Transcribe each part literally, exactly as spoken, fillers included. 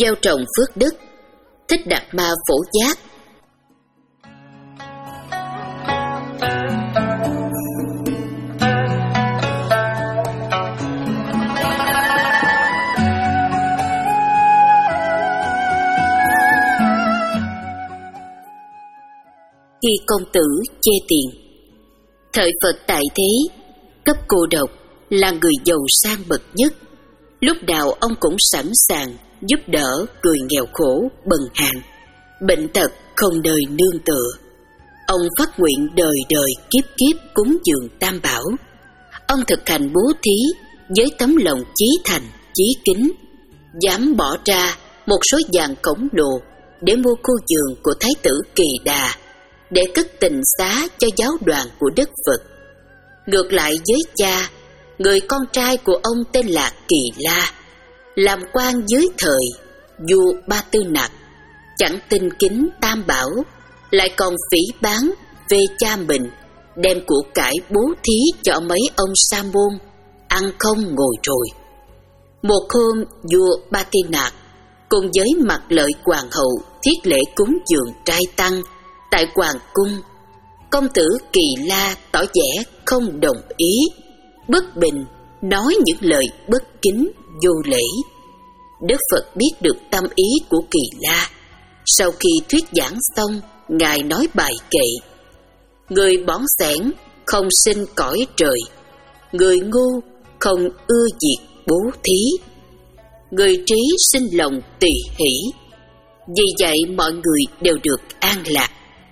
gieo trồng phước đức. Thích Đạt Ma Phổ Giác. Khi công tử chê tiền. Thời Phật tại thế, cấp cô độc là người giàu sang bậc nhất. Lúc nào ông cũng sẵn sàng giúp đỡ người nghèo khổ bần hàn, bệnh tật không nơi nương tựa. Ông phát nguyện đời đời kiếp kiếp cúng dường Tam Bảo. Ông thực hành bố thí với tấm lòng chí thành, chí kính, dám bỏ ra một số vàng khổng lồ để mua khu vườn của Thái tử Kỳ Đà, để cất tình xá cho giáo đoàn của Đức Phật. Ngược lại với cha, người con trai của ông tên là Kỳ La, làm quan dưới thời vua Ba Tư Nặc, chẳng tin kính Tam Bảo, lại còn phỉ báng về cha mình, đem của cải bố thí cho mấy ông sa môn, ăn không ngồi rồi. Một hôm, vua Ba Tư Nặc cùng với Mặt Lợi hoàng hậu thiết lễ cúng dường trai tăng tại hoàng cung. Công tử Kỳ La tỏ vẻ không đồng ý, bất bình, nói những lời bất kính, vô lễ. Đức Phật biết được tâm ý của Kỳ La. Sau khi thuyết giảng xong, Ngài nói bài kệ: người bỏng sẻn không sinh cõi trời, người ngu không ưa việc bố thí, người trí sinh lòng tùy hỷ. Vì vậy mọi người đều được an lạc.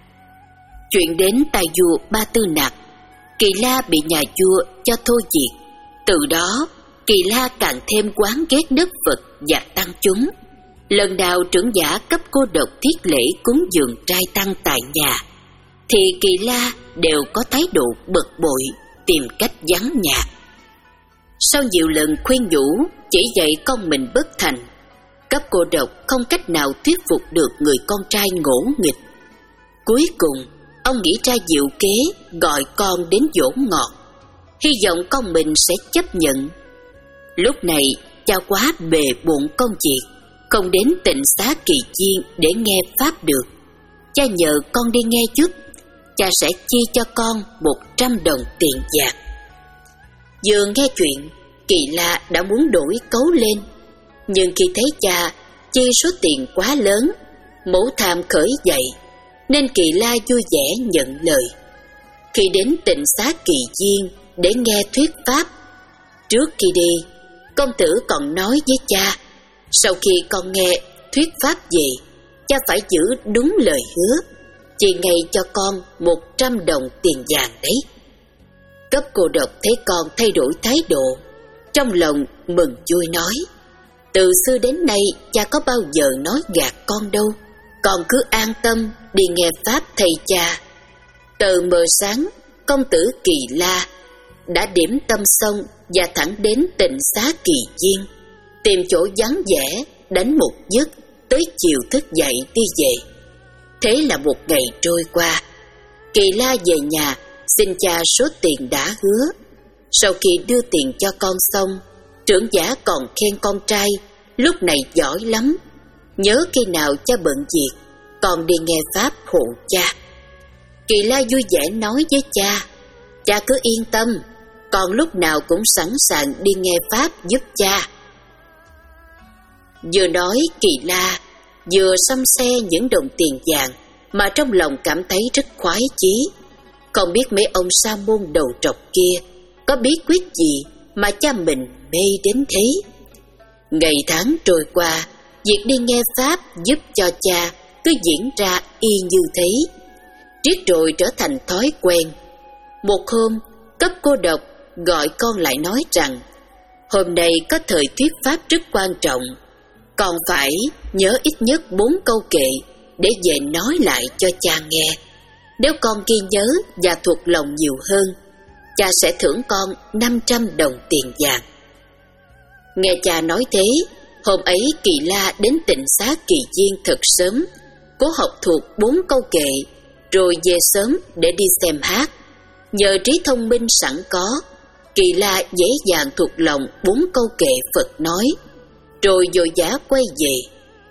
Chuyện đến tai vua Ba Tư Nặc, Kỳ La bị nhà vua cho thôi việc. Từ đó, Kỳ La càng thêm oán ghét Đức Phật và tăng chúng. Lần nào trưởng giả cấp cô độc thiết lễ cúng dường trai tăng tại nhà, thì Kỳ La đều có thái độ bực bội, tìm cách vắng nhà. Sau nhiều lần khuyên nhủ, chỉ dạy con mình bất thành, cấp cô độc không cách nào thuyết phục được người con trai ngỗ nghịch. Cuối cùng, ông nghĩ ra diệu kế gọi con đến dỗ ngọt, hy vọng con mình sẽ chấp nhận. Lúc này cha quá bề bộn công việc, không đến tịnh xá Kỳ Viên để nghe pháp được. Cha nhờ con đi nghe giúp, cha sẽ chi cho con một trăm đồng tiền vàng. Vừa nghe chuyện, Kỳ La đã muốn đổi cấu lên, nhưng khi thấy cha chi số tiền quá lớn, mẫu tham khởi dậy, nên Kỳ La vui vẻ nhận lời. Khi đến tịnh xá Kỳ Viên để nghe thuyết pháp, trước khi đi, công tử còn nói với cha: sau khi con nghe thuyết pháp về, cha phải giữ đúng lời hứa, chị ngày cho con một trăm đồng tiền vàng đấy. Cấp cô độc thấy con thay đổi thái độ, trong lòng mừng vui nói: từ xưa đến nay cha có bao giờ nói gạt con đâu, con cứ an tâm đi nghe pháp thầy cha. Tờ mờ sáng, công tử Kỳ La đã điểm tâm xong và thẳng đến tịnh xá Kỳ Viên, tìm chỗ vắng vẻ đánh một giấc, tới chiều thức dậy đi về. Thế là một ngày trôi qua. Kỳ La về nhà xin cha số tiền đã hứa. Sau khi đưa tiền cho con xong, trưởng giả còn khen con trai lúc này giỏi lắm, nhớ khi nào cha bận việc con đi nghe pháp hộ cha. Kỳ La vui vẻ nói với cha: cha cứ yên tâm, con lúc nào cũng sẵn sàng đi nghe pháp giúp cha. Vừa nói, Kỳ La vừa xăm xe những đồng tiền vàng mà trong lòng cảm thấy rất khoái chí. Không biết mấy ông sa môn đầu trọc kia có bí quyết gì mà cha mình mê đến thế. Ngày tháng trôi qua, việc đi nghe pháp giúp cho cha cứ diễn ra y như thế, riết rồi trở thành thói quen. Một hôm, cấp cô độc gọi con lại nói rằng hôm nay có thời thuyết pháp rất quan trọng, còn phải nhớ ít nhất bốn câu kệ để về nói lại cho cha nghe. Nếu con ghi nhớ và thuộc lòng nhiều hơn, cha sẽ thưởng con năm trăm đồng tiền vàng. Nghe cha nói thế, hôm ấy Kỳ La đến tịnh xá Kỳ Viên thật sớm, cố học thuộc bốn câu kệ, rồi về sớm để đi xem hát. Nhờ trí thông minh sẵn có, Kỳ La dễ dàng thuộc lòng bốn câu kệ Phật nói, rồi vội vã quay về.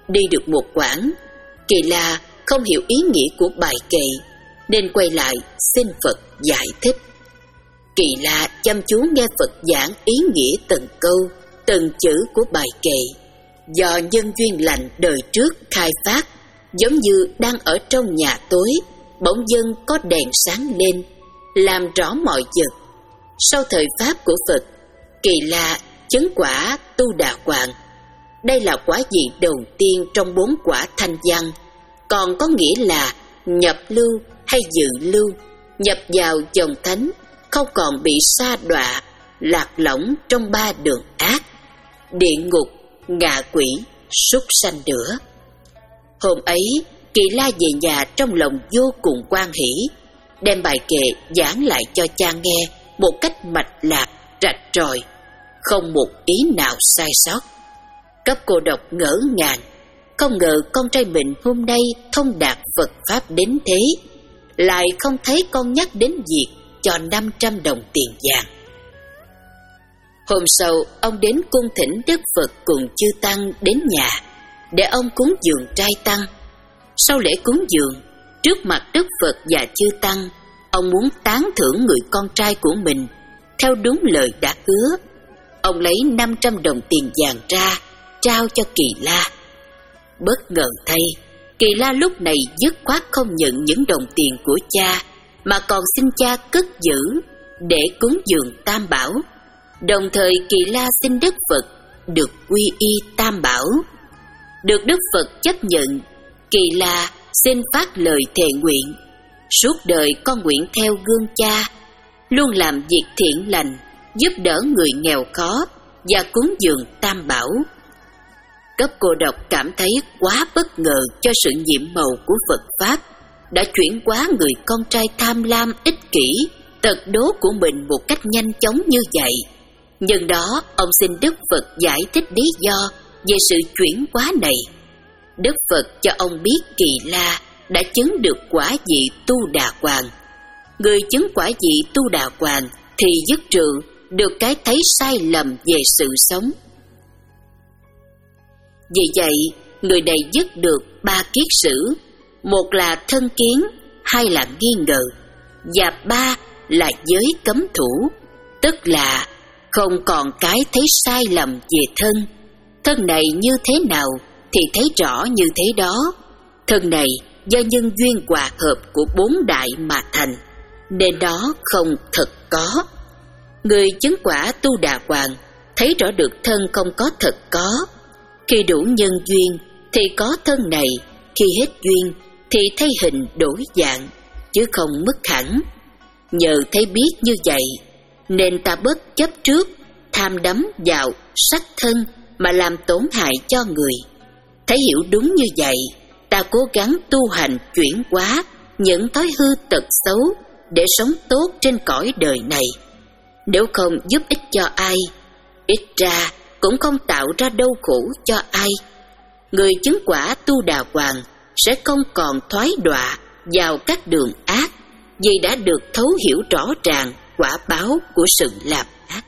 Đi được một quãng, Kỳ La không hiểu ý nghĩa của bài kệ, nên quay lại xin Phật giải thích. Kỳ La chăm chú nghe Phật giảng ý nghĩa từng câu, từng chữ của bài kệ. Do nhân duyên lành đời trước khai phát, giống như đang ở trong nhà tối, bỗng dưng có đèn sáng lên, làm rõ mọi vật. Sau thời pháp của Phật, Kỳ La chứng quả Tu Đà Hoàng. Đây là quả vị đầu tiên trong bốn quả thanh văn, còn có nghĩa là nhập lưu hay dự lưu, nhập vào dòng thánh, không còn bị sa đọa, lạc lõng trong ba đường ác, địa ngục, ngạ quỷ, súc sanh nữa. Hôm ấy, Kỳ La về nhà trong lòng vô cùng hoan hỷ, đem bài kệ giảng lại cho cha nghe một cách mạch lạc, rạch ròi, không một ý nào sai sót. Cấp Cô Độc ngỡ ngàng, không ngờ con trai mình hôm nay thông đạt Phật Pháp đến thế, lại không thấy con nhắc đến việc cho năm trăm đồng tiền vàng. Hôm sau, ông đến cung thỉnh Đức Phật cùng chư Tăng đến nhà, để ông cúng dường trai tăng. Sau lễ cúng dường, trước mặt Đức Phật và chư Tăng, ông muốn tán thưởng người con trai của mình, theo đúng lời đã hứa. Ông lấy năm trăm đồng tiền vàng ra, trao cho Kỳ La. Bất ngờ thay, Kỳ La lúc này dứt khoát không nhận những đồng tiền của cha, mà còn xin cha cất giữ để cúng dường Tam Bảo. Đồng thời Kỳ La xin Đức Phật được quy y Tam Bảo. Được Đức Phật chấp nhận, Kỳ La xin phát lời thề nguyện: suốt đời con nguyện theo gương cha, luôn làm việc thiện lành, giúp đỡ người nghèo khó và cúng dường Tam Bảo. Cấp Cô Độc cảm thấy quá bất ngờ cho sự nhiệm màu của Phật Pháp đã chuyển hóa người con trai tham lam, ích kỷ, tật đố của mình một cách nhanh chóng như vậy. Nhân đó, ông xin Đức Phật giải thích lý do về sự chuyển hóa này. Đức Phật cho ông biết Kỳ La đã chứng được quả vị Tu Đà Hoàng. Người chứng quả vị Tu Đà Hoàng thì dứt trừ được cái thấy sai lầm về sự sống. Vì vậy, người này dứt được ba kiết sử: một là thân kiến, hai là nghi ngờ, và ba là giới cấm thủ, tức là không còn cái thấy sai lầm về thân. Thân này như thế nào thì thấy rõ như thế đó. Thân này do nhân duyên hòa hợp của bốn đại mà thành, nên đó không thật có. Người chứng quả Tu Đà Hoàng thấy rõ được thân không có thật có. Khi đủ nhân duyên thì có thân này, khi hết duyên thì thấy hình đổi dạng, chứ không mất hẳn. Nhờ thấy biết như vậy, nên ta bất chấp trước, tham đắm vào sắc thân mà làm tổn hại cho người. Thấy hiểu đúng như vậy, ta cố gắng tu hành chuyển hóa những thói hư tật xấu để sống tốt trên cõi đời này. Nếu không giúp ích cho ai, ít ra cũng không tạo ra đau khổ cho ai. Người chứng quả Tu Đà Hoàng sẽ không còn thoái đọa vào các đường ác, vì đã được thấu hiểu rõ ràng quả báo của sự làm ác.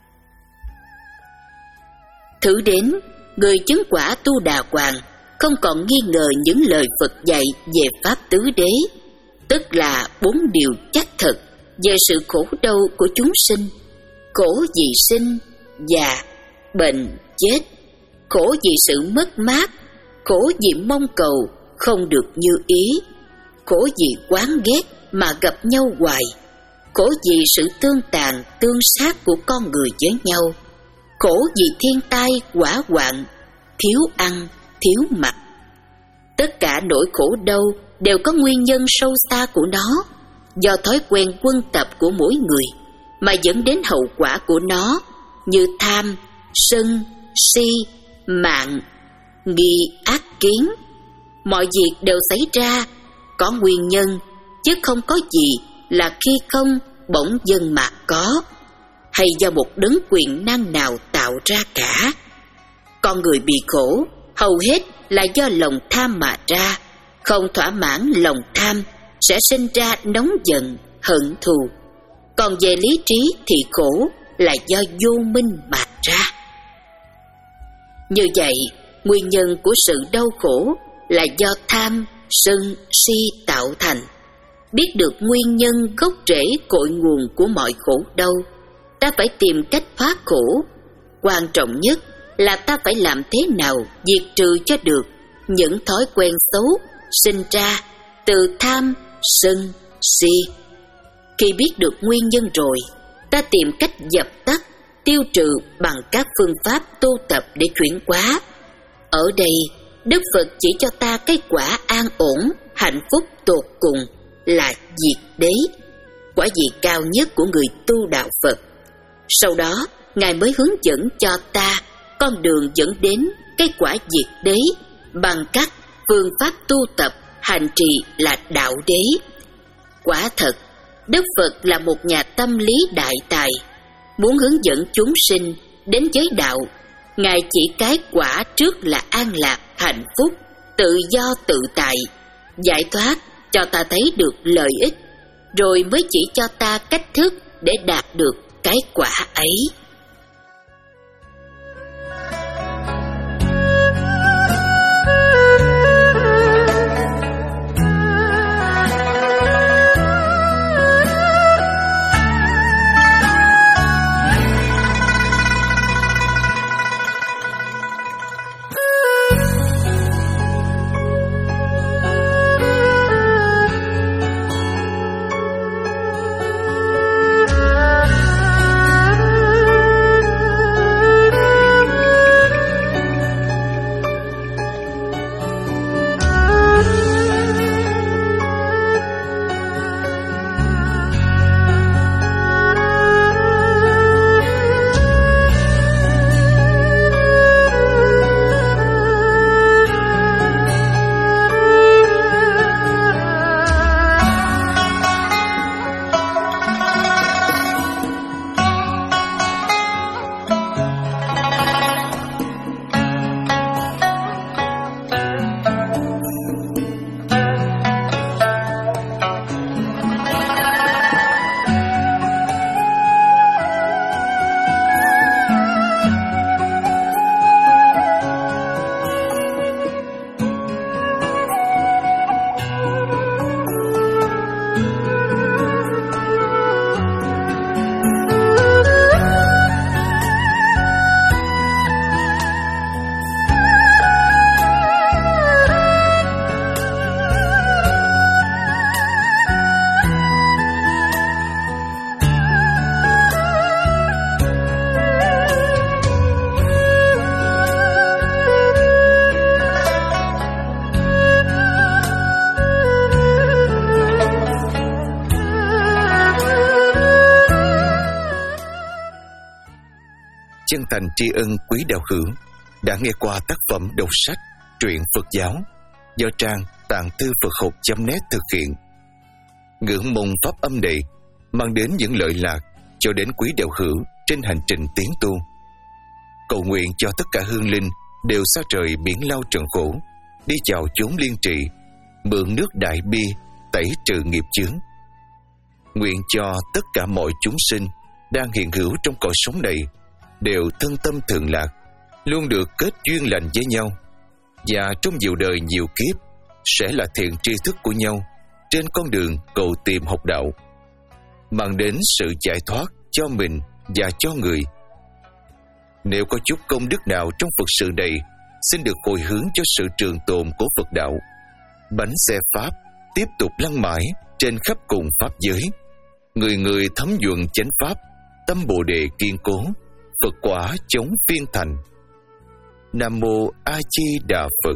Thử đến, người chứng quả Tu Đà Hoàng không còn nghi ngờ những lời Phật dạy về Pháp Tứ Đế, tức là bốn điều chắc thật về sự khổ đau của chúng sinh: khổ vì sinh, già, bệnh, chết; khổ vì sự mất mát; khổ vì mong cầu không được như ý; khổ vì oán ghét mà gặp nhau hoài; khổ vì sự tương tàn tương sát của con người với nhau; khổ vì thiên tai hỏa hoạn, thiếu ăn, thiếu mặc. Tất cả nỗi khổ đau đều có nguyên nhân sâu xa của nó, do thói quen quân tập của mỗi người mà dẫn đến hậu quả của nó, như tham, sân, si, mạng, nghi, ác kiến. Mọi việc đều xảy ra có nguyên nhân, chứ không có gì là khi không bỗng dưng mà có, hay do một đấng quyền năng nào tạo ra cả. Con người bị khổ hầu hết là do lòng tham mà ra. Không thỏa mãn lòng tham sẽ sinh ra nóng giận, hận thù. Còn về lý trí thì khổ là do vô minh mà ra. Như vậy, nguyên nhân của sự đau khổ là do tham, sân, si tạo thành. Biết được nguyên nhân gốc rễ cội nguồn của mọi khổ đau, ta phải tìm cách thoát khổ. Quan trọng nhất là ta phải làm thế nào diệt trừ cho được những thói quen xấu sinh ra từ tham, sân, si. Khi biết được nguyên nhân rồi, ta tìm cách dập tắt, tiêu trừ bằng các phương pháp tu tập để chuyển hóa. Ở đây, Đức Phật chỉ cho ta cái quả an ổn, hạnh phúc tột cùng là diệt đế, quả vị cao nhất của người tu đạo Phật. Sau đó, Ngài mới hướng dẫn cho ta con đường dẫn đến cái quả diệt đế bằng các phương pháp tu tập hành trì là đạo đế. Quả thật, Đức Phật là một nhà tâm lý đại tài. Muốn hướng dẫn chúng sinh đến giới đạo, Ngài chỉ cái quả trước là an lạc, hạnh phúc, tự do tự tại, giải thoát cho ta thấy được lợi ích, rồi mới chỉ cho ta cách thức để đạt được cái quả ấy. Chân thành tri ân quý đạo hữu đã nghe qua tác phẩm đọc sách truyện Phật giáo do trang tạng thư Phật học chấm net thực hiện. Ngưỡng mong pháp âm này mang đến những lợi lạc cho đến quý đạo hữu trên hành trình tiến tu. Cầu nguyện cho tất cả hương linh đều xa trời biển lao trần khổ, đi chào chốn liên trị, mượn nước đại bi tẩy trừ nghiệp chướng. Nguyện cho tất cả mọi chúng sinh đang hiện hữu trong cõi sống này đều thân tâm thường lạc, luôn được kết duyên lành với nhau, và trong nhiều đời nhiều kiếp sẽ là thiện tri thức của nhau trên con đường cầu tìm học đạo, mang đến sự giải thoát cho mình và cho người. Nếu có chút công đức nào trong Phật sự này, xin được hồi hướng cho sự trường tồn của Phật đạo. Bánh xe Pháp tiếp tục lăn mãi trên khắp cùng Pháp giới. Người người thấm nhuận chánh Pháp, tâm Bồ Đề kiên cố, Phật quả chống phiên thành. Nam Mô A Di Đà Phật.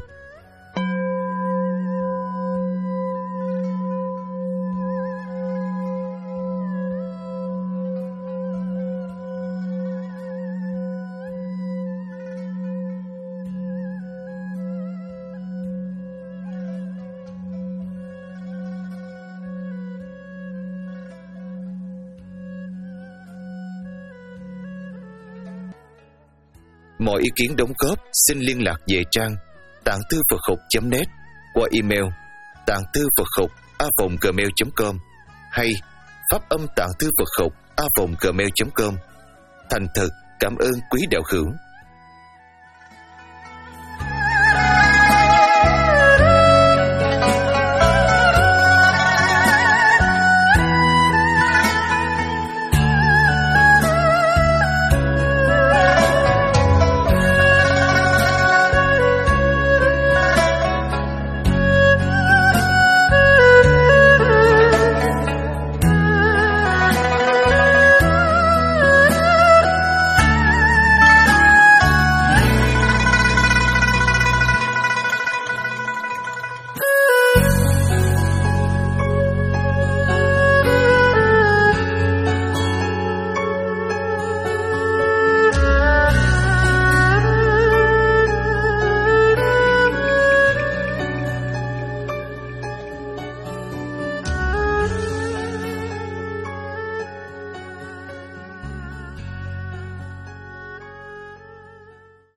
Mọi ý kiến đóng góp xin liên lạc về trang tạng thư Phật học chấm net qua email tạng thư Phật học a vòng gmail chấm com hay pháp âm tạng thư Phật học a vòng gmail chấm com. Thành thật cảm ơn quý đạo hữu.